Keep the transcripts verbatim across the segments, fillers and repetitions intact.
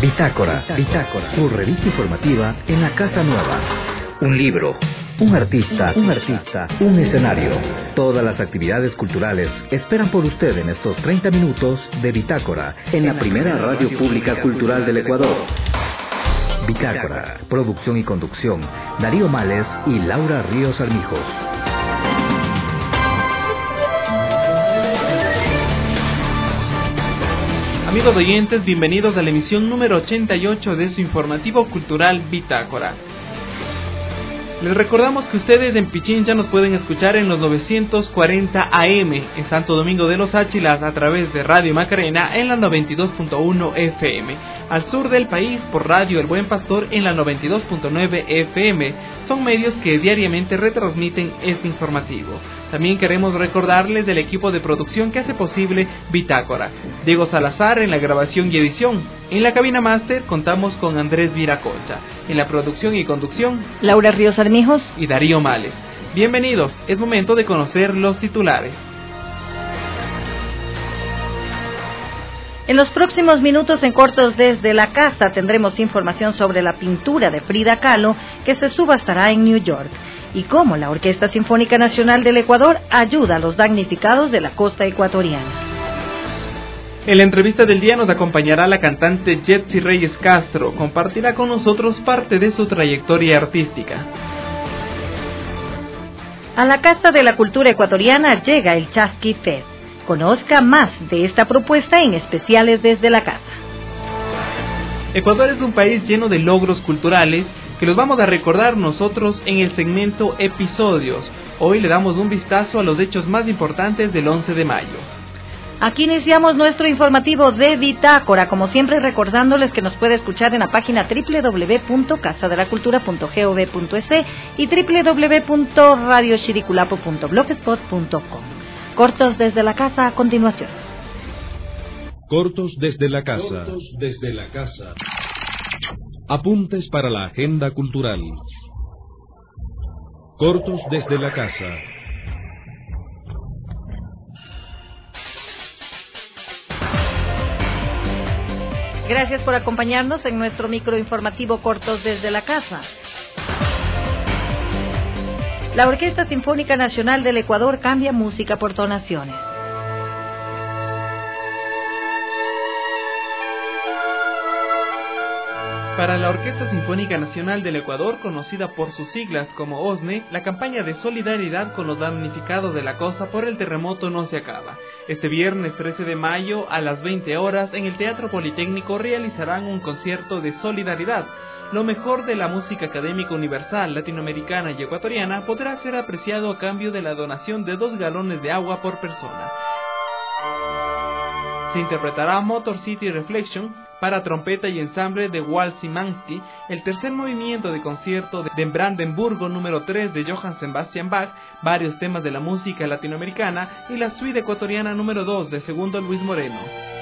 Bitácora, Bitácora, su revista informativa en la Casa Nueva. Un libro, un artista, un artista, un escenario. Todas las actividades culturales esperan por usted en estos treinta minutos de Bitácora, en la primera radio pública cultural del Ecuador. Bitácora, producción y conducción, Darío Males y Laura Ríos Armijos. Amigos oyentes, bienvenidos a la emisión número ochenta y ocho de su informativo cultural Bitácora. Les recordamos que ustedes en Pichincha nos pueden escuchar en los novecientos cuarenta A M, en Santo Domingo de los Áchilas a través de Radio Macarena en la noventa y dos punto uno F M, al sur del país por Radio El Buen Pastor en la noventa y dos punto nueve F M. Son medios que diariamente retransmiten este informativo. También queremos recordarles del equipo de producción que hace posible Bitácora. Diego Salazar en la grabación y edición. En la cabina máster contamos con Andrés Viracocha. En la producción y conducción, Laura Ríos Armijos y Darío Males. Bienvenidos, es momento de conocer los titulares. En los próximos minutos en Cortos desde la Casa tendremos información sobre la pintura de Frida Kahlo que se subastará en New York y cómo la Orquesta Sinfónica Nacional del Ecuador ayuda a los damnificados de la costa ecuatoriana. En la entrevista del día nos acompañará la cantante Jetsi Reyes Castro. Compartirá con nosotros parte de su trayectoria artística. A la Casa de la Cultura Ecuatoriana llega el Chasqui Fest. Conozca más de esta propuesta en especiales desde la casa. Ecuador es un país lleno de logros culturales que los vamos a recordar nosotros en el segmento Episodios. Hoy le damos un vistazo a los hechos más importantes del once de mayo. Aquí iniciamos nuestro informativo de Bitácora, como siempre recordándoles que nos puede escuchar en la página doble u doble u doble u punto casa de la cultura punto gov punto es y doble u doble u doble u punto radio chiriculapo punto blogspot punto com. Cortos desde la casa a continuación. Cortos desde la casa. Cortos desde la casa. Apuntes para la agenda cultural. Cortos desde la casa. Gracias por acompañarnos en nuestro microinformativo Cortos desde la casa. La Orquesta Sinfónica Nacional del Ecuador cambia música por donaciones. Para la Orquesta Sinfónica Nacional del Ecuador, conocida por sus siglas como O S N E, la campaña de solidaridad con los damnificados de la costa por el terremoto no se acaba. Este viernes trece de mayo a las veinte horas en el Teatro Politécnico realizarán un concierto de solidaridad. Lo mejor de la música académica universal, latinoamericana y ecuatoriana podrá ser apreciado a cambio de la donación de dos galones de agua por persona. Se interpretará Motor City Reflection para trompeta y ensamble de Walt Szymanski, el tercer movimiento de concierto de Brandenburgo número tres de Johann Sebastian Bach, varios temas de la música latinoamericana y la suite ecuatoriana número dos de Segundo Luis Moreno.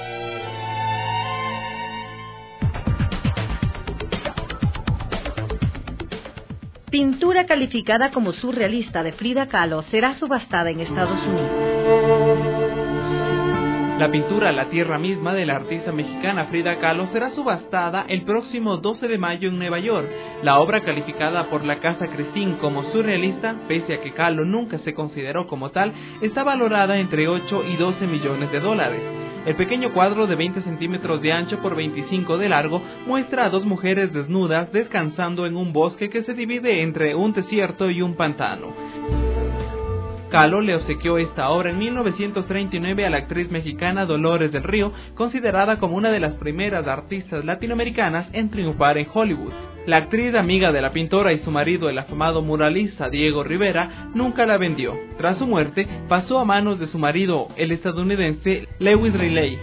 Pintura calificada como surrealista de Frida Kahlo será subastada en Estados Unidos. La pintura La Tierra Misma de la artista mexicana Frida Kahlo será subastada el próximo doce de mayo en Nueva York. La obra, calificada por la Casa Crescin como surrealista, pese a que Kahlo nunca se consideró como tal, está valorada entre ocho y doce millones de dólares. El pequeño cuadro de veinte centímetros de ancho por veinticinco de largo muestra a dos mujeres desnudas descansando en un bosque que se divide entre un desierto y un pantano. Kahlo le obsequió esta obra en mil novecientos treinta y nueve a la actriz mexicana Dolores del Río, considerada como una de las primeras artistas latinoamericanas en triunfar en Hollywood. La actriz, amiga de la pintora y su marido, el afamado muralista Diego Rivera, nunca la vendió. Tras su muerte, pasó a manos de su marido, el estadounidense Lewis Riley.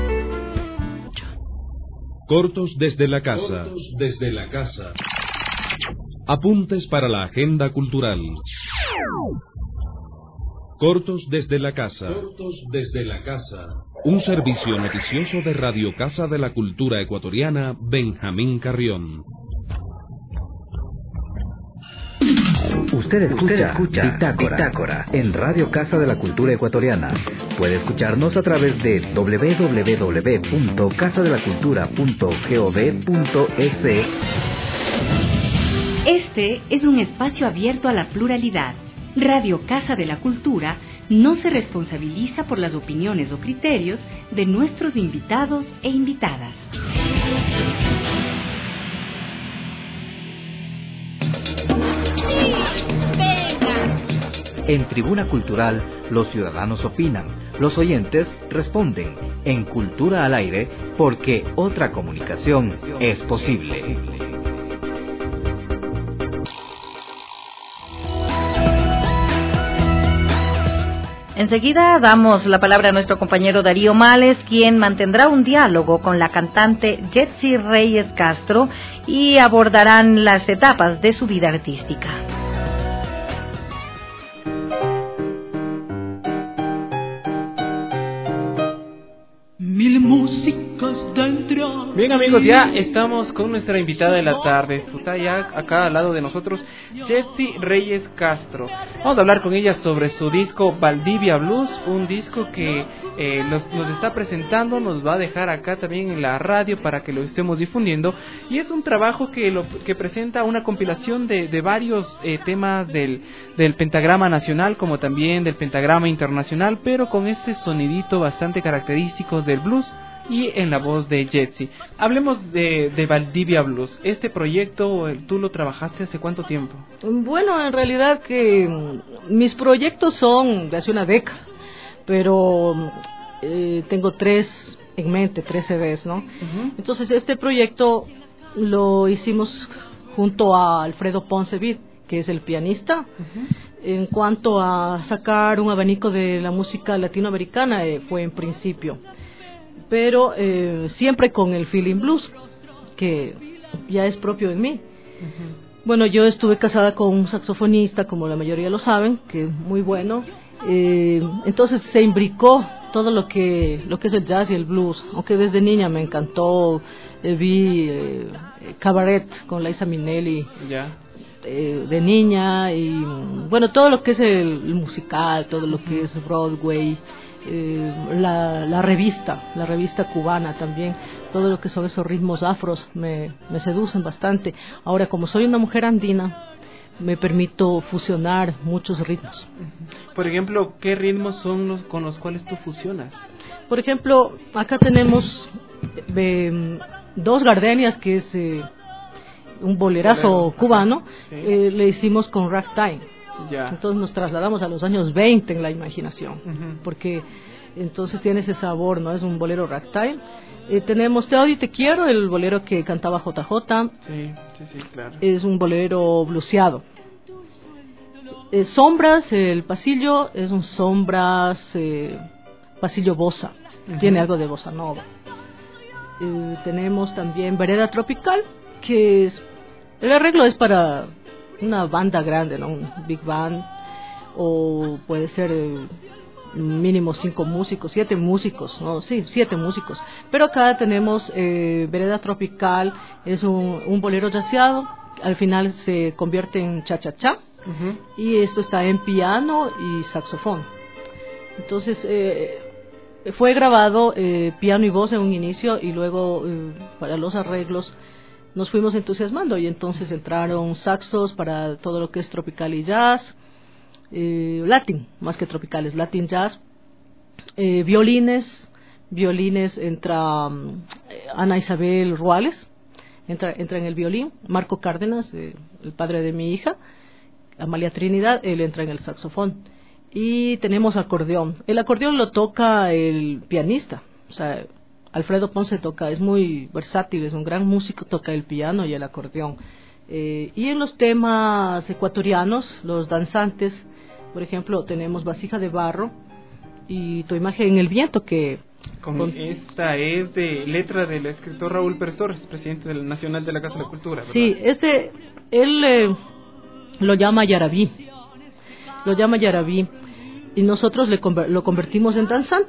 Cortos desde la casa. Cortos desde la casa. Apuntes para la agenda cultural. Cortos desde la casa. Cortos desde la casa. Un servicio noticioso de Radio Casa de la Cultura Ecuatoriana, Benjamín Carrión. Usted escucha, Usted escucha Bitácora, Bitácora en Radio Casa de la Cultura Ecuatoriana. Puede escucharnos a través de doble u doble u doble u punto casa de la cultura punto gov punto es. Este es un espacio abierto a la pluralidad. Radio Casa de la Cultura no se responsabiliza por las opiniones o criterios de nuestros invitados e invitadas. En Tribuna Cultural, los ciudadanos opinan, los oyentes responden. En Cultura al Aire, porque otra comunicación es posible. Enseguida damos la palabra a nuestro compañero Darío Males, quien mantendrá un diálogo con la cantante Jetsi Reyes Castro y abordarán las etapas de su vida artística. Mil músicas dentro. Bien, amigos, ya estamos con nuestra invitada de la tarde. Está ya acá al lado de nosotros, Jetsi Reyes Castro. Vamos a hablar con ella sobre su disco Valdivia Blues, un disco que eh, nos, nos está presentando, nos va a dejar acá también en la radio para que lo estemos difundiendo. Y es un trabajo que lo que presenta una compilación de, de varios eh, temas del, del pentagrama nacional, como también del pentagrama internacional, pero con ese sonidito bastante característico del blues y en la voz de Jetsi. Hablemos de, de Valdivia Blues. Este proyecto, ¿tú lo trabajaste hace cuánto tiempo? Bueno, en realidad que mis proyectos son de hace una década, pero eh, tengo tres en mente, tres C Ds, ¿no? Uh-huh. Entonces este proyecto lo hicimos junto a Alfredo Ponce Vid, que es el pianista. Uh-huh. En cuanto a sacar un abanico de la música latinoamericana, eh, fue en principio, pero eh, siempre con el feeling blues, que ya es propio de mí. Uh-huh. Bueno, yo estuve casada con un saxofonista, como la mayoría lo saben, que es muy bueno. Eh, entonces se imbricó todo lo que lo que es el jazz y el blues, aunque desde niña me encantó. Eh, vi eh, Cabaret con Liza Minnelli. Yeah. Eh, de niña, y bueno, todo lo que es el, el musical, todo lo que es Broadway, eh, la, la revista, la revista cubana también, todo lo que son esos ritmos afros me, me seducen bastante. Ahora, como soy una mujer andina, me permito fusionar muchos ritmos. Por ejemplo, ¿qué ritmos son los con los cuales tú fusionas? Por ejemplo, acá tenemos eh, dos gardenias, que es eh, un bolerazo Bolero. cubano. Sí. eh, le hicimos con ragtime. Ya. Entonces nos trasladamos a los años veinte en la imaginación, uh-huh. porque entonces tiene ese sabor, ¿no? Es un bolero ragtime. Eh, tenemos Te odio y te quiero, el bolero que cantaba J J. Sí, sí, sí, claro. Es un bolero bluseado. Eh, sombras, el pasillo es un sombras eh, pasillo bossa, uh-huh. tiene algo de bossa nova. Eh, tenemos también Vereda Tropical, que es, el arreglo es para una banda grande, ¿no? Un big band, o puede ser eh, mínimo cinco músicos, siete músicos, no, sí, siete músicos. Pero acá tenemos eh, Vereda Tropical, es un, un bolero jazzeado, al final se convierte en cha-cha-cha, uh-huh. y esto está en piano y saxofón. Entonces eh, fue grabado eh, piano y voz en un inicio, y luego eh, para los arreglos nos fuimos entusiasmando, y entonces entraron saxos para todo lo que es tropical y jazz, eh, latin, más que tropicales, latin jazz, eh, violines, violines entra um, Ana Isabel Ruales, entra, entra en el violín, Marco Cárdenas, eh, el padre de mi hija, Amalia Trinidad, él entra en el saxofón, y tenemos acordeón. El acordeón lo toca el pianista, o sea, Alfredo Ponce toca, es muy versátil, es un gran músico, toca el piano y el acordeón. Eh, y en los temas ecuatorianos, los danzantes, por ejemplo, tenemos Vasija de Barro y Tu imagen en el viento, que... Con con... Esta es de letra del escritor Raúl Pérez Torres, presidente del Nacional de la Casa de la Cultura, ¿verdad? Sí, este, él eh, lo llama Yarabí, lo llama Yarabí, y nosotros le conver- lo convertimos en danzante.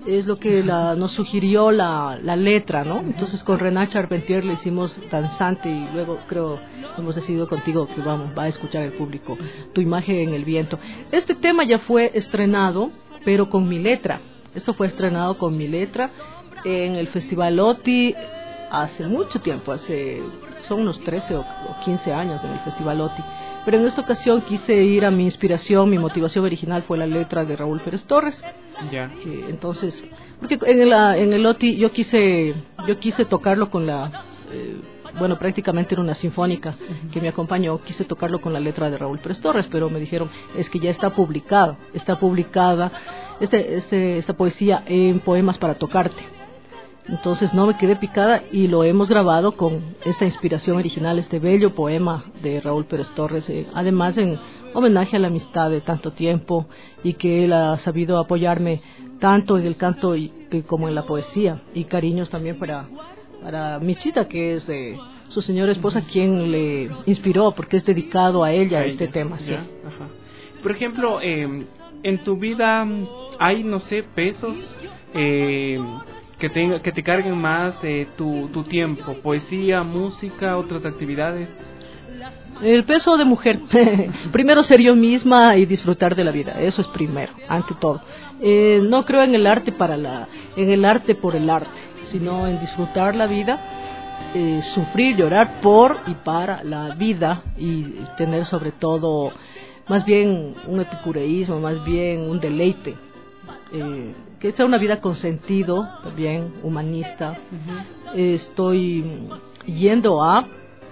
es lo que la, nos sugirió la, la letra, ¿no? Entonces con Renat Charpentier le hicimos danzante y luego creo hemos decidido contigo que vamos, va a escuchar el público Tu imagen en el viento. Este tema ya fue estrenado, pero con mi letra. Esto fue estrenado con mi letra en el Festival OTI hace mucho tiempo, hace son unos trece o quince años en el Festival OTI. Pero en esta ocasión quise ir a mi inspiración, mi motivación original fue la letra de Raúl Pérez Torres. Ya. Que, entonces, porque en, la, en el OTI yo quise, yo quise tocarlo con la, eh, bueno, prácticamente era una sinfónica que me acompañó, quise tocarlo con la letra de Raúl Pérez Torres, pero me dijeron, es que ya está publicado, está publicada este, este, esta poesía en Poemas para Tocarte. Entonces no me quedé picada y lo hemos grabado con esta inspiración original, este bello poema de Raúl Pérez Torres, eh, además en homenaje a la amistad de tanto tiempo y que él ha sabido apoyarme tanto en el canto y, y como en la poesía, y cariños también para, para Michita, que es eh, su señora esposa, quien le inspiró, porque es dedicado a ella, a este ella. tema. Sí. Ajá. Por ejemplo, eh, en tu vida hay, no sé, pesos eh, que te, que te carguen más eh, tu, tu tiempo, poesía, música, otras actividades. El peso de mujer, primero ser yo misma y disfrutar de la vida, eso es primero, ante todo. Eh, no creo en el arte para la, en el arte por el arte, sino en disfrutar la vida, eh, sufrir, llorar por y para la vida y tener sobre todo, más bien un epicureísmo, más bien un deleite. Eh, que sea una vida con sentido, también humanista. Uh-huh. Eh, estoy yendo a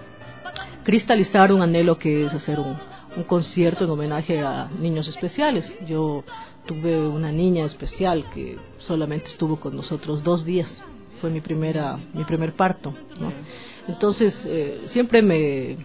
cristalizar un anhelo que es hacer un, un concierto en homenaje a niños especiales. Yo tuve una niña especial que solamente estuvo con nosotros dos días, fue mi primera mi primer parto, ¿no? Entonces eh, siempre me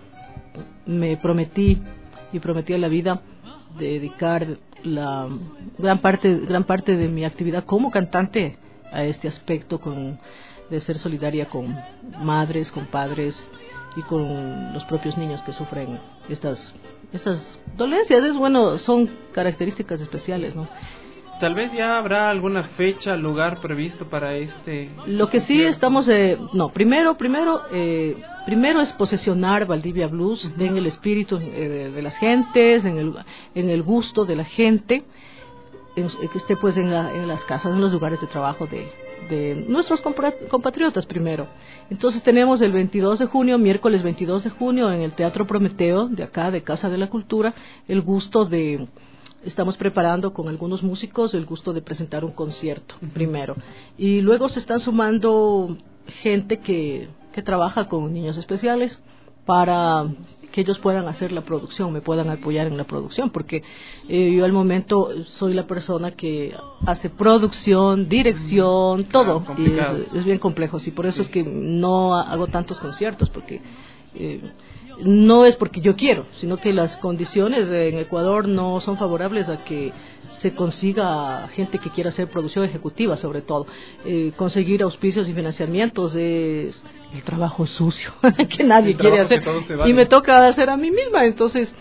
me prometí y prometí a la vida de dedicar la gran parte gran parte de mi actividad como cantante a este aspecto, con de ser solidaria con madres, con padres y con los propios niños que sufren estas estas dolencias. Es bueno, son características especiales, ¿no? Tal vez ya habrá alguna fecha, lugar previsto para este. Lo que sí estamos, eh, no, primero, primero, eh, primero es posesionar Valdivia Blues uh-huh. en el espíritu eh, de, de las gentes, en el, en el gusto de la gente, en, que esté pues en, la, en las casas, en los lugares de trabajo de, de nuestros compatriotas primero. Entonces tenemos el veintidós de junio, miércoles veintidós de junio, en el Teatro Prometeo de acá, de Casa de la Cultura, el gusto de. Estamos preparando con algunos músicos el gusto de presentar un concierto uh-huh. primero, y luego se están sumando gente que, que trabaja con niños especiales para que ellos puedan hacer la producción, me puedan apoyar en la producción, porque eh, yo al momento soy la persona que hace producción, dirección, todo, ah, y es, es bien complejo, y por eso sí. es que no hago tantos conciertos, porque eh, no es porque yo quiero, sino que las condiciones en Ecuador no son favorables a que se consiga gente que quiera hacer producción ejecutiva, sobre todo. Eh, conseguir auspicios y financiamientos es el trabajo sucio que nadie quiere hacer, y me toca hacer a mí misma. Entonces,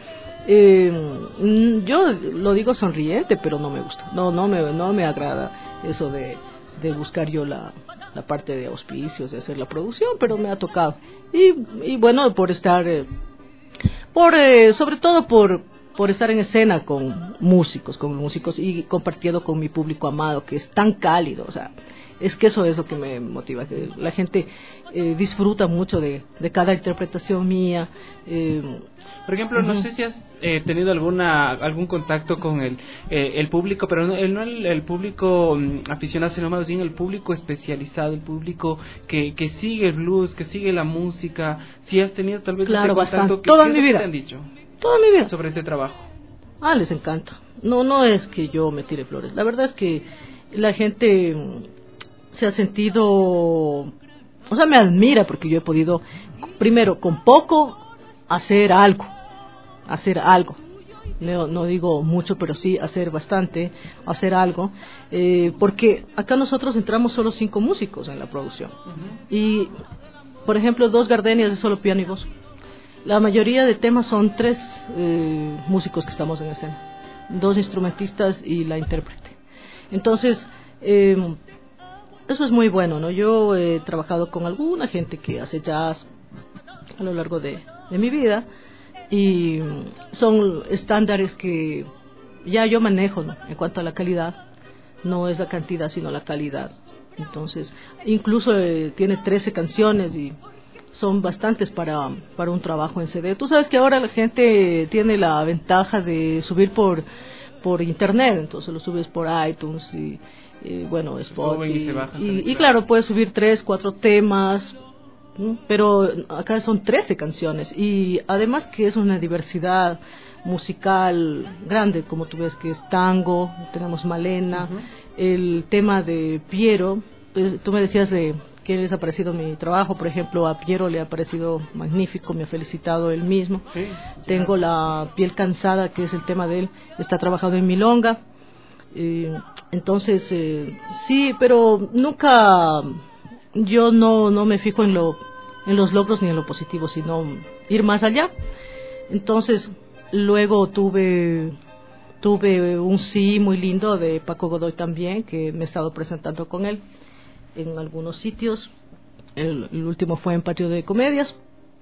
eh, yo lo digo sonriente, pero no me gusta, no, no me, no me agrada eso de, de buscar yo la... la parte de auspicios, de hacer la producción, pero me ha tocado. Y, y bueno, por estar, eh, por eh, sobre todo por, por estar en escena con músicos, con músicos y compartiendo con mi público amado, que es tan cálido, o sea, es que eso es lo que me motiva, que la gente eh, disfruta mucho de, de cada interpretación mía. Eh, Por ejemplo, uh-huh. no sé si has eh, tenido alguna algún contacto con el eh, el público, pero no el, no el, el público um, aficionado, sino más bien el público especializado, el público que, que sigue el blues, que sigue la música. Si has tenido tal vez claro, este contacto, toda ¿qué, mi qué vida. te han dicho? Toda mi vida. Sobre ese trabajo. Ah, les encanta. No, no es que yo me tire flores. La verdad es que la gente se ha sentido, o sea, me admira porque yo he podido, primero, con poco, hacer algo, hacer algo. No, no digo mucho, pero sí hacer bastante, hacer algo, eh, porque acá nosotros entramos solo cinco músicos en la producción. Uh-huh. Y, por ejemplo, dos gardenias de solo piano y voz. La mayoría de temas son tres eh, músicos que estamos en escena, dos instrumentistas y la intérprete. Entonces, Eh, eso es muy bueno, ¿no? Yo he trabajado con alguna gente que hace jazz a lo largo de, de mi vida y son estándares que ya yo manejo, ¿no? En cuanto a la calidad, no es la cantidad sino la calidad. Entonces, incluso eh, tiene trece canciones y son bastantes para, para un trabajo en C D. Tú sabes que ahora la gente tiene la ventaja de subir por, por internet, entonces lo subes por iTunes y, y bueno, Spotify. Y, y, y claro, puedes subir tres, cuatro temas, ¿no? Pero acá son trece canciones y además que es una diversidad musical grande, como tú ves que es tango, tenemos Malena, uh-huh. El tema de Piero, pues, tú me decías de que les ha parecido mi trabajo, por ejemplo, a Piero le ha parecido magnífico, me ha felicitado él mismo. Sí, tengo la Piel Cansada, que es el tema de él, está trabajado en milonga, eh, entonces eh, sí, pero nunca, yo no, no me fijo en, lo, en los logros ni en lo positivo, sino ir más allá. Entonces luego tuve tuve un sí muy lindo de Paco Godoy también, que me he estado presentando con él en algunos sitios. El, el último fue en Patio de Comedias.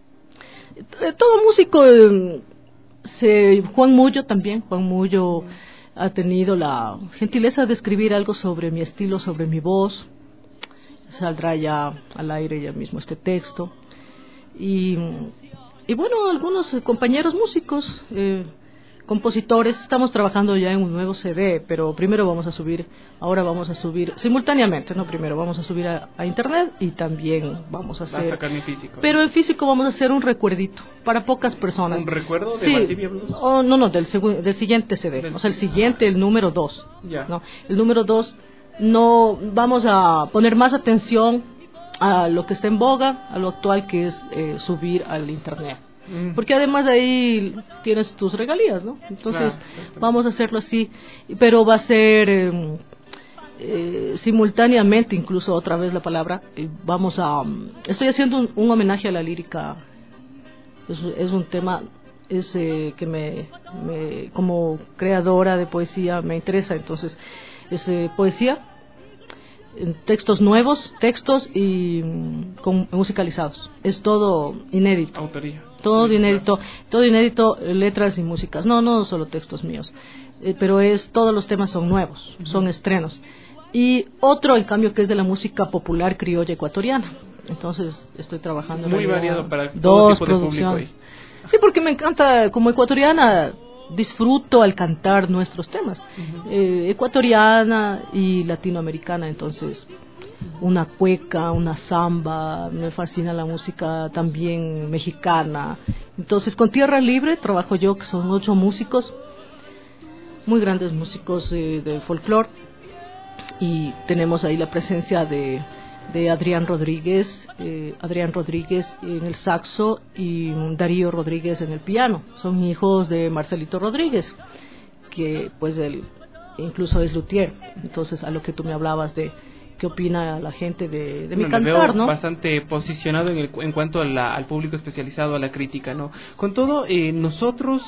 Todo músico, eh, se, Juan Mullo también, Juan Mullo ha tenido la gentileza de escribir algo sobre mi estilo, sobre mi voz. Saldrá ya al aire ya mismo este texto. Y, y bueno, algunos compañeros músicos, eh, compositores, estamos trabajando ya en un nuevo C D, pero primero vamos a subir, ahora vamos a subir simultáneamente, no primero vamos a subir a, a internet y también vamos a hacer, a sacar en físico. Pero en físico vamos a hacer un recuerdito para pocas personas. ¿Un recuerdo de sí. Valdivia Blues? Oh, no, no, del, segu- del siguiente C D, del o sea, el siguiente, el número dos. Ya. ¿No? El número dos, no, vamos a poner más atención a lo que está en boga, a lo actual que es eh, subir al internet. Porque además de ahí tienes tus regalías, ¿no? Entonces claro, vamos a hacerlo así, pero va a ser eh, eh, simultáneamente, incluso otra vez la palabra, eh, vamos a... Um, estoy haciendo un, un homenaje a la lírica, es, es un tema es eh, que me, me, como creadora de poesía me interesa, entonces es eh, poesía, en textos nuevos, textos y um, con, musicalizados, es todo inédito. Autoría. Todo inédito, todo inédito, letras y músicas. No, no solo textos míos, eh, pero es todos los temas son nuevos, uh-huh. Son estrenos. Y otro, en cambio, que es de la música popular criolla ecuatoriana. Entonces estoy trabajando. Muy variado para dos todo tipo de producciones. público ahí. Sí, porque me encanta, como ecuatoriana, disfruto al cantar nuestros temas. Uh-huh. Eh, ecuatoriana y latinoamericana, entonces... una cueca, una samba, me fascina la música también mexicana. Entonces con Tierra Libre trabajo yo, que son ocho músicos, muy grandes músicos eh, de folclore, y tenemos ahí la presencia de, de Adrián Rodríguez, eh, Adrián Rodríguez en el saxo y Darío Rodríguez en el piano. Son hijos de Marcelito Rodríguez, que pues él incluso es luthier. Entonces a lo que tú me hablabas de qué opina la gente de, de mi bueno, cantar, veo ¿no? Bastante posicionado en, el, en cuanto a la, al público especializado, a la crítica, ¿no? Con todo, eh, nosotros,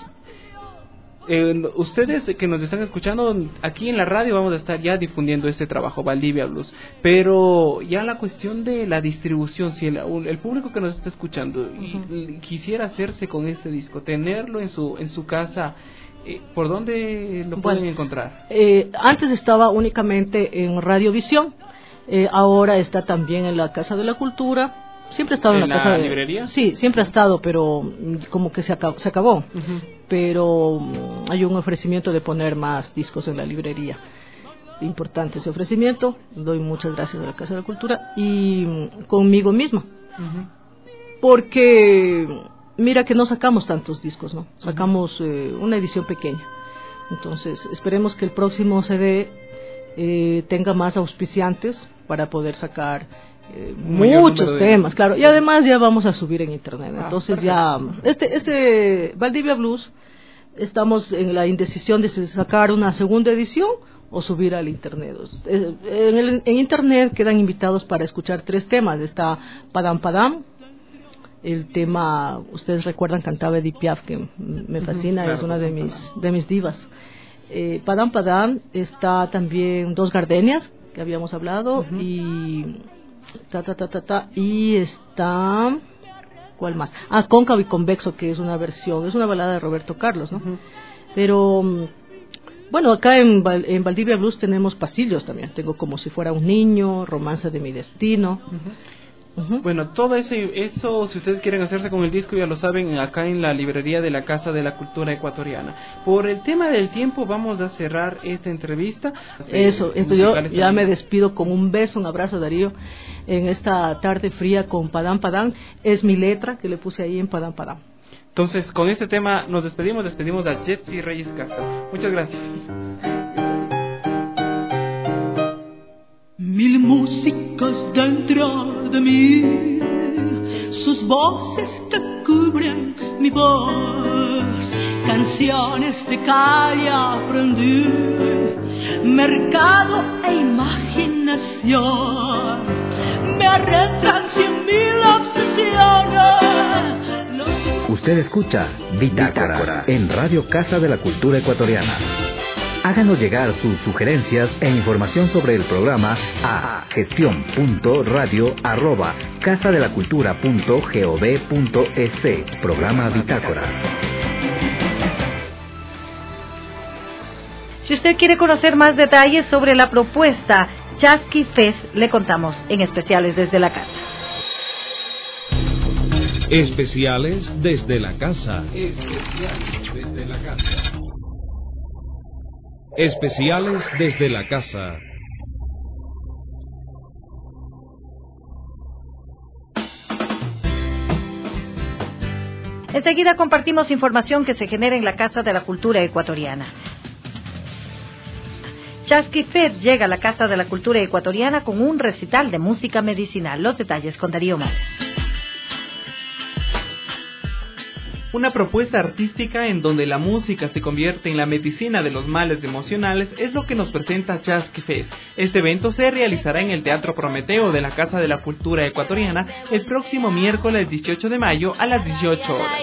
eh, ustedes que nos están escuchando, aquí en la radio vamos a estar ya difundiendo este trabajo, Valdivia Blues, pero ya la cuestión de la distribución, si el, el público que nos está escuchando uh-huh. y, quisiera hacerse con este disco, tenerlo en su, en su casa, ¿por dónde lo pueden bueno, encontrar? Eh, antes estaba únicamente en Radiovisión, eh, ahora está también en la Casa de la Cultura. Siempre ha estado en, ¿En la, la Casa de librería? Sí, siempre ha estado, pero como que se acabó. Se acabó. Uh-huh. Pero um, hay un ofrecimiento de poner más discos en la librería. Importante ese ofrecimiento. Doy muchas gracias a la Casa de la Cultura y um, conmigo misma. Uh-huh. Porque... mira que no sacamos tantos discos, ¿no? Sacamos eh, una edición pequeña. Entonces, esperemos que el próximo C D eh, tenga más auspiciantes para poder sacar eh, muchos temas, de... claro. Y además ya vamos a subir en internet. Ah, Entonces perfecto. ya, este, este Valdivia Blues, estamos en la indecisión de sacar una segunda edición o subir al internet. En, el, en internet quedan invitados para escuchar tres temas. Está Padam Padam. El tema, ustedes recuerdan, cantaba Edith Piaf, que me fascina, uh-huh, claro, es una de mis, de mis divas. Eh, Padam Padam, está también Dos Gardenias, que habíamos hablado, uh-huh. y ta, ta, ta, ta, ta, y está, ¿cuál más? Ah, Cóncavo y Convexo, que es una versión, es una balada de Roberto Carlos, ¿no? Uh-huh. Pero, bueno, acá en, en Valdivia Blues tenemos pasillos también, tengo Como si fuera un niño, Romance de mi destino. Uh-huh. Uh-huh. Bueno, todo ese, eso, si ustedes quieren hacerse con el disco, ya lo saben, acá en la librería de la Casa de la Cultura Ecuatoriana. Por el tema del tiempo, vamos a cerrar esta entrevista. Eso, entonces yo ya también me despido con un beso, un abrazo, Darío, en esta tarde fría con Padán Padán. Es mi letra que le puse ahí en Padán Padán. Entonces, con este tema nos despedimos, despedimos a Jetsi Reyes Castro. Muchas gracias. Mil músicos dentro de mí, sus voces que cubren mi voz, canciones de calle aprendí, mercado e imaginación, me arrestan cien mil obsesiones. Los... Usted escucha Bitácora, Bitácora en Radio Casa de la Cultura Ecuatoriana. Háganos llegar sus sugerencias e información sobre el programa a gestión punto radio arroba casa de la cultura punto gov punto es. Programa Bitácora. Si usted quiere conocer más detalles sobre la propuesta Chasqui Fest, le contamos en Especiales desde la Casa. Especiales desde la Casa. Especiales desde la Casa. Especiales desde la Casa. Enseguida compartimos información que se genera en la Casa de la Cultura Ecuatoriana. Chasqui Fest llega a la Casa de la Cultura Ecuatoriana con un recital de música medicinal. Los detalles con Darío Márquez. Una propuesta artística en donde la música se convierte en la medicina de los males emocionales es lo que nos presenta Chasqui Fest. Este evento se realizará en el Teatro Prometeo de la Casa de la Cultura Ecuatoriana el próximo miércoles dieciocho de mayo a las dieciocho horas.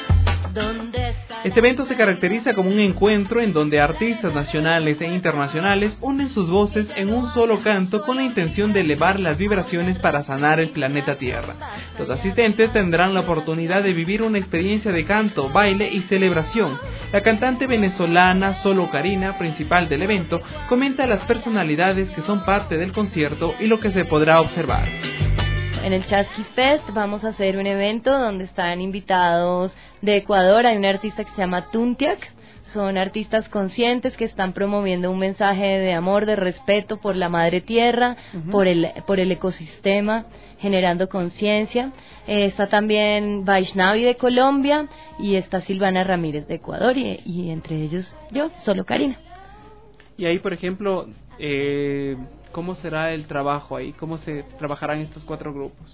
Este evento se caracteriza como un encuentro en donde artistas nacionales e internacionales unen sus voces en un solo canto con la intención de elevar las vibraciones para sanar el planeta Tierra. Los asistentes tendrán la oportunidad de vivir una experiencia de canto, baile y celebración. La cantante venezolana Solo Karina, principal del evento, comenta las personalidades que son parte del concierto y lo que se podrá observar. En el Chasqui Fest vamos a hacer un evento donde están invitados de Ecuador. Hay un artista que se llama Tuntiac. Son artistas conscientes que están promoviendo un mensaje de amor, de respeto por la madre tierra, uh-huh. por el por el ecosistema, generando conciencia. Eh, está también Vaishnavi de Colombia y está Silvana Ramírez de Ecuador y, y entre ellos yo, Solo Karina. Y ahí, por ejemplo, eh, ¿cómo será el trabajo ahí? ¿Cómo se trabajarán estos cuatro grupos?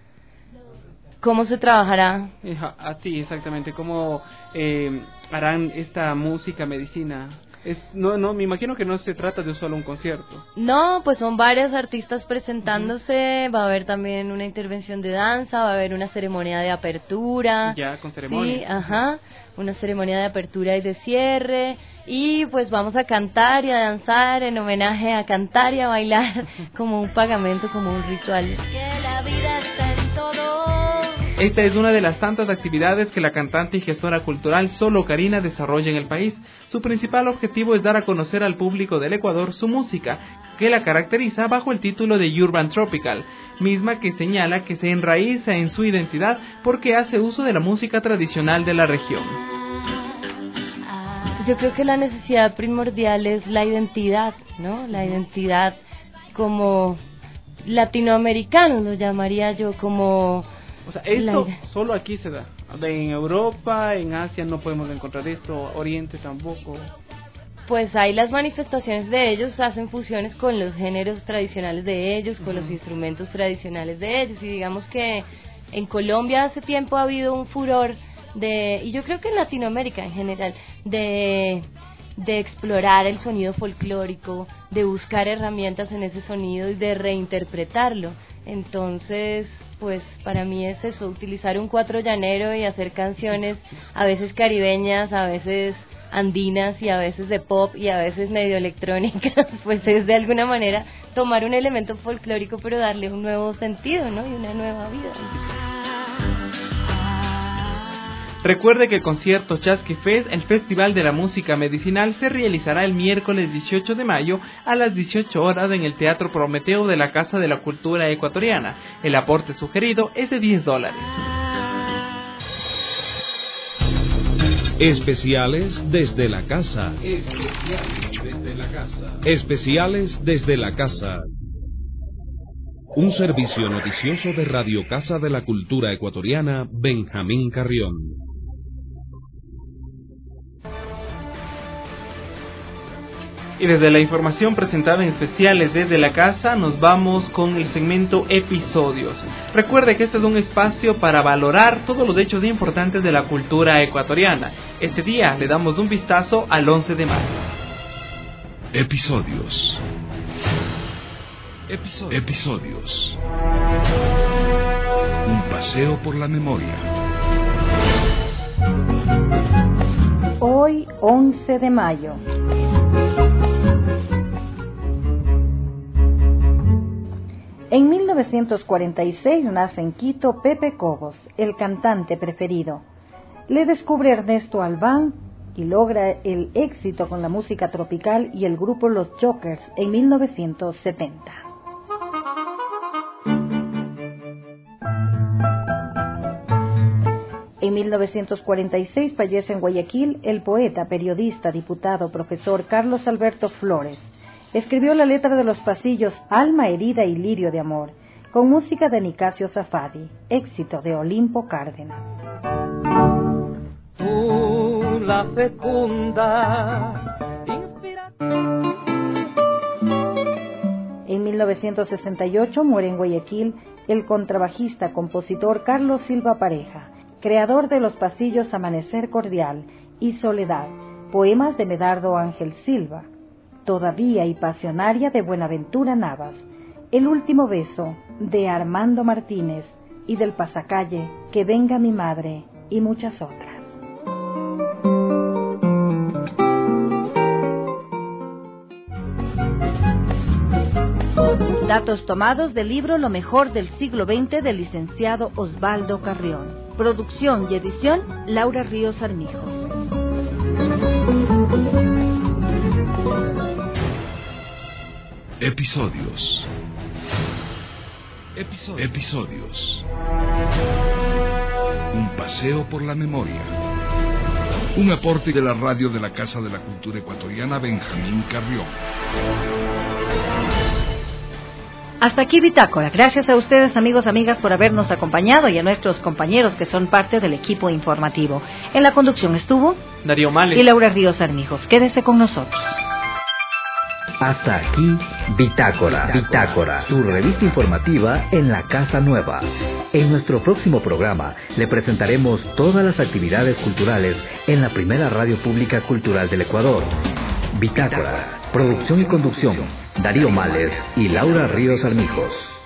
¿Cómo se trabajará? Así, exactamente. ¿Cómo eh, harán esta música medicina? Es, no, no, me imagino que no se trata de solo un concierto. No, pues son varios artistas presentándose. Uh-huh. Va a haber también una intervención de danza, va a haber una ceremonia de apertura. Ya, con ceremonia. Sí, ajá. Una ceremonia de apertura y de cierre. Y pues vamos a cantar y a danzar en homenaje a cantar y a bailar como un pagamento, como un ritual. Que la vida está en todo. Esta es una de las tantas actividades que la cantante y gestora cultural Solo Karina desarrolla en el país. Su principal objetivo es dar a conocer al público del Ecuador su música, que la caracteriza bajo el título de Urban Tropical, misma que señala que se enraiza en su identidad porque hace uso de la música tradicional de la región. Yo creo que la necesidad primordial es la identidad, ¿no? La identidad como latinoamericano, lo llamaría yo, como... O sea, esto solo aquí se da. En Europa, en Asia no podemos encontrar esto, Oriente tampoco. Pues hay las manifestaciones de ellos, hacen fusiones con los géneros tradicionales de ellos, con uh-huh. los instrumentos tradicionales de ellos. Y digamos que en Colombia hace tiempo ha habido un furor de, y yo creo que en Latinoamérica en general, de... de explorar el sonido folclórico, de buscar herramientas en ese sonido y de reinterpretarlo. Entonces, pues para mí es eso, utilizar un cuatro llanero y hacer canciones a veces caribeñas, a veces andinas y a veces de pop y a veces medio electrónicas, pues es de alguna manera tomar un elemento folclórico pero darle un nuevo sentido, ¿no? Y una nueva vida. Recuerde que el concierto Chasqui Fest, el Festival de la Música Medicinal, se realizará el miércoles dieciocho de mayo a las dieciocho horas en el Teatro Prometeo de la Casa de la Cultura Ecuatoriana. El aporte sugerido es de diez dólares. Especiales desde la casa. Especiales desde la casa. Especiales desde la casa. Un servicio noticioso de Radio Casa de la Cultura Ecuatoriana, Benjamín Carrión. Y desde la información presentada en Especiales desde la casa, nos vamos con el segmento Episodios. Recuerde que este es un espacio para valorar todos los hechos importantes de la cultura ecuatoriana. Este día le damos un vistazo al once de mayo. Episodios. Episodios. Episodios. Un paseo por la memoria. Hoy, once de mayo. En mil novecientos cuarenta y seis nace en Quito Pepe Cobos, el cantante preferido. Le descubre Ernesto Albán y logra el éxito con la música tropical y el grupo Los Jokers en mil novecientos setenta. En mil novecientos cuarenta y seis fallece en Guayaquil el poeta, periodista, diputado, profesor Carlos Alberto Flores. Escribió la letra de los pasillos Alma herida y lirio de amor, con música de Nicasio Zafadi, éxito de Olimpo Cárdenas. Tú, la fecunda, inspira... En mil novecientos sesenta y ocho muere en Guayaquil el contrabajista, compositor Carlos Silva Pareja, creador de los pasillos Amanecer Cordial y Soledad, poemas de Medardo Ángel Silva, Todavía y Pasionaria de Buenaventura Navas, El último beso de Armando Martínez y del pasacalle Que venga mi madre y muchas otras. Datos tomados del libro Lo mejor del siglo veinte del licenciado Osvaldo Carrión. Producción y edición Laura Ríos Armijos. Episodios. Episodios. Episodios. Un paseo por la memoria. Un aporte de la radio de la Casa de la Cultura Ecuatoriana, Benjamín Carrión. Hasta aquí Bitácora. Gracias a ustedes, amigos, amigas, por habernos acompañado y a nuestros compañeros que son parte del equipo informativo. En la conducción estuvo Darío Males y Laura Ríos Armijos. Quédese con nosotros. Hasta aquí Bitácora, Bitácora, su revista informativa en la Casa Nueva. En nuestro próximo programa le presentaremos todas las actividades culturales en la primera radio pública cultural del Ecuador. Bitácora, producción y conducción, Darío Males y Laura Ríos Armijos.